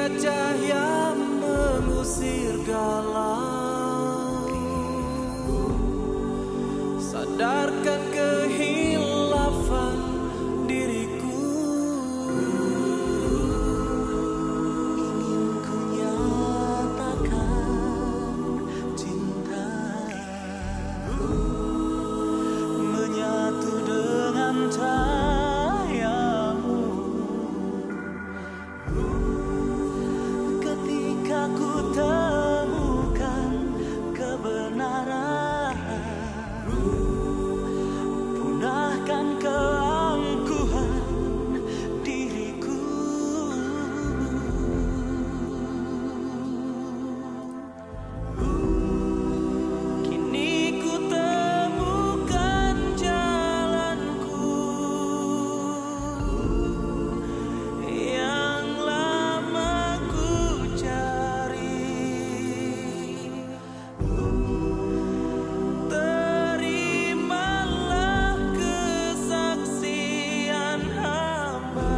cahaya mengusir galau. Sadarkan kehilafan diriku. Ingin ku nyatakan cinta, menyatu dengan cahayamu. Ketika ku temukan kebenaran, punahkan keangkuhan diriku. Kini ku temukan jalanku yang lama ku cari. Terimalah kesaksian hamba,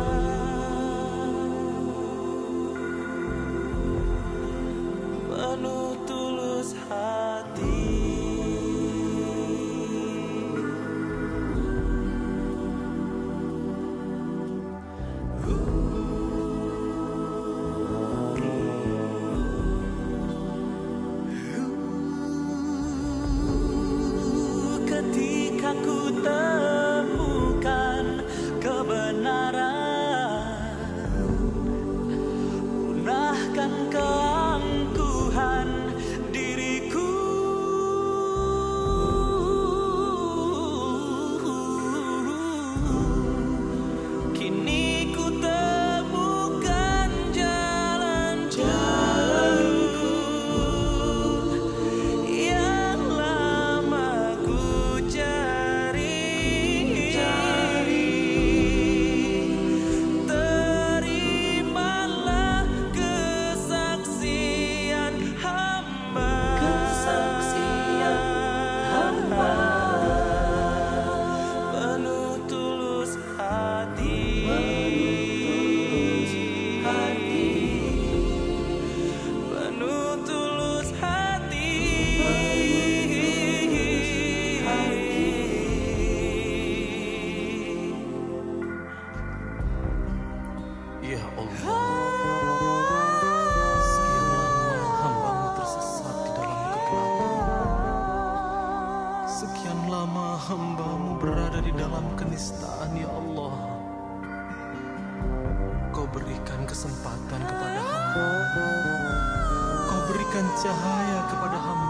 penuh tulus hati. Ketika ku temukan kebenaran, punahkan keangkuhan diriku. Kini ku temukan jalan-jalanku yang lama ku cari. Terimalah kesaksian hamba, penuh tulus hati, penuh tulus hati. Ya Allah, sekian lama hamba-Mu tersesat di dalam kegelapan. Sekian lama hamba-Mu berada di dalam kenistaan, ya Allah. Kau berikan kesempatan kepada hamba, Kau berikan cahaya kepada hamba.